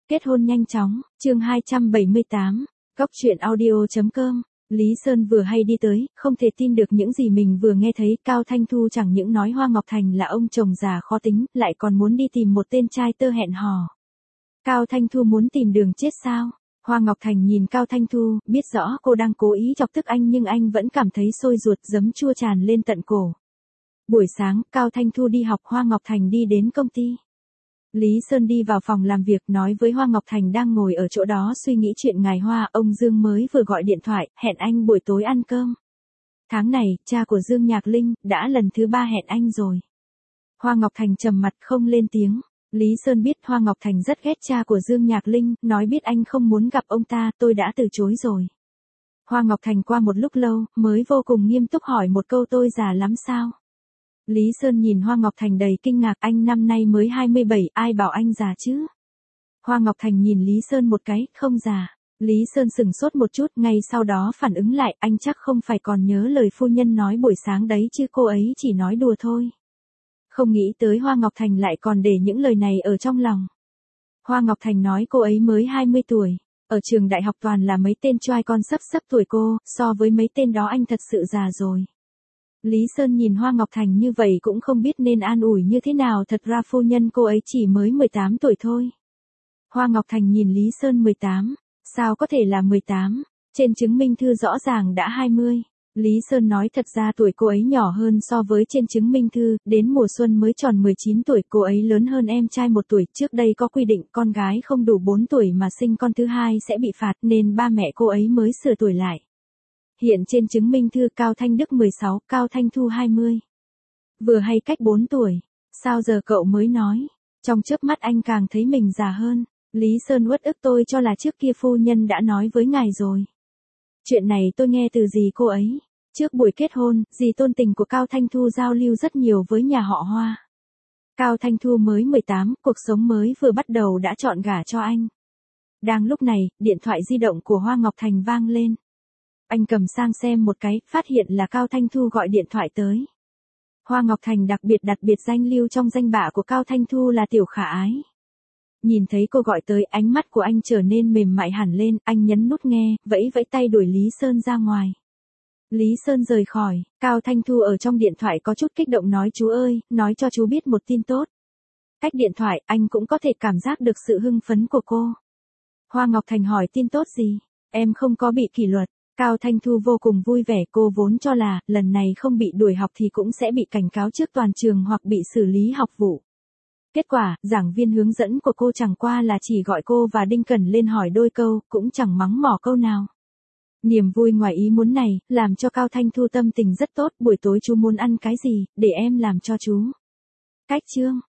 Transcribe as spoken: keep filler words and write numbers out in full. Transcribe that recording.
Kết hôn nhanh chóng, chương hai trăm bảy mươi tám, Góc truyện audio chấm com. Lý Sơn vừa hay đi tới, không thể tin được những gì mình vừa nghe thấy. Cao Thanh Thu chẳng những nói Hoa Ngọc Thành là ông chồng già khó tính, lại còn muốn đi tìm một tên trai tơ hẹn hò. Cao Thanh Thu muốn tìm đường chết sao? Hoa Ngọc Thành nhìn Cao Thanh Thu, biết rõ cô đang cố ý chọc tức anh nhưng anh vẫn cảm thấy sôi ruột, giấm chua tràn lên tận cổ. Buổi sáng, Cao Thanh Thu đi học, Hoa Ngọc Thành đi đến công ty. Lý Sơn đi vào phòng làm việc nói với Hoa Ngọc Thành đang ngồi ở chỗ đó suy nghĩ chuyện ngày Hoa, ông Dương mới vừa gọi điện thoại, hẹn anh buổi tối ăn cơm. Tháng này, cha của Dương Nhạc Linh, đã lần thứ ba hẹn anh rồi. Hoa Ngọc Thành trầm mặt không lên tiếng. Lý Sơn biết Hoa Ngọc Thành rất ghét cha của Dương Nhạc Linh, nói biết anh không muốn gặp ông ta, tôi đã từ chối rồi. Hoa Ngọc Thành qua một lúc lâu, mới vô cùng nghiêm túc hỏi một câu, tôi già lắm sao? Lý Sơn nhìn Hoa Ngọc Thành đầy kinh ngạc, anh năm nay mới hai mươi bảy, ai bảo anh già chứ? Hoa Ngọc Thành nhìn Lý Sơn một cái, không già. Lý Sơn sừng sốt một chút, ngay sau đó phản ứng lại, anh chắc không phải còn nhớ lời phu nhân nói buổi sáng đấy chứ, cô ấy chỉ nói đùa thôi. Không nghĩ tới Hoa Ngọc Thành lại còn để những lời này ở trong lòng. Hoa Ngọc Thành nói cô ấy mới hai mươi tuổi, ở trường đại học toàn là mấy tên trai con sấp sấp tuổi cô, so với mấy tên đó anh thật sự già rồi. Lý Sơn nhìn Hoa Ngọc Thành như vậy cũng không biết nên an ủi như thế nào, thật ra phu nhân cô ấy chỉ mới mười tám tuổi thôi. Hoa Ngọc Thành nhìn Lý Sơn mười tám, sao có thể là mười tám, trên chứng minh thư rõ ràng đã hai mươi. Lý Sơn nói thật ra tuổi cô ấy nhỏ hơn so với trên chứng minh thư, đến mùa xuân mới tròn mười chín tuổi, cô ấy lớn hơn em trai một tuổi, trước đây có quy định con gái không đủ bốn tuổi mà sinh con thứ hai sẽ bị phạt nên ba mẹ cô ấy mới sửa tuổi lại. Hiện trên chứng minh thư Cao Thanh Đức mười sáu, Cao Thanh Thu hai mươi. Vừa hay cách bốn tuổi, sao giờ cậu mới nói? Trong chớp mắt anh càng thấy mình già hơn. Lý Sơn uất ức, tôi cho là trước kia phu nhân đã nói với ngài rồi. Chuyện này tôi nghe từ dì cô ấy. Trước buổi kết hôn, dì Tôn Tình của Cao Thanh Thu giao lưu rất nhiều với nhà họ Hoa. Cao Thanh Thu mới mười tám, cuộc sống mới vừa bắt đầu đã chọn gả cho anh. Đang lúc này, điện thoại di động của Hoa Ngọc Thành vang lên. Anh cầm sang xem một cái, phát hiện là Cao Thanh Thu gọi điện thoại tới. Hoa Ngọc Thành đặc biệt đặt biệt danh lưu trong danh bạ của Cao Thanh Thu là Tiểu Khả Ái. Nhìn thấy cô gọi tới, ánh mắt của anh trở nên mềm mại hẳn lên, anh nhấn nút nghe, vẫy vẫy tay đuổi Lý Sơn ra ngoài. Lý Sơn rời khỏi, Cao Thanh Thu ở trong điện thoại có chút kích động nói, chú ơi, nói cho chú biết một tin tốt. Cách điện thoại, anh cũng có thể cảm giác được sự hưng phấn của cô. Hoa Ngọc Thành hỏi, tin tốt gì? Em không có bị kỷ luật. Cao Thanh Thu vô cùng vui vẻ, cô vốn cho là, lần này không bị đuổi học thì cũng sẽ bị cảnh cáo trước toàn trường hoặc bị xử lý học vụ. Kết quả, giảng viên hướng dẫn của cô chẳng qua là chỉ gọi cô và Đinh Cẩn lên hỏi đôi câu, cũng chẳng mắng mỏ câu nào. Niềm vui ngoài ý muốn này, làm cho Cao Thanh Thu tâm tình rất tốt, buổi tối chú muốn ăn cái gì, để em làm cho chú. Cách chương.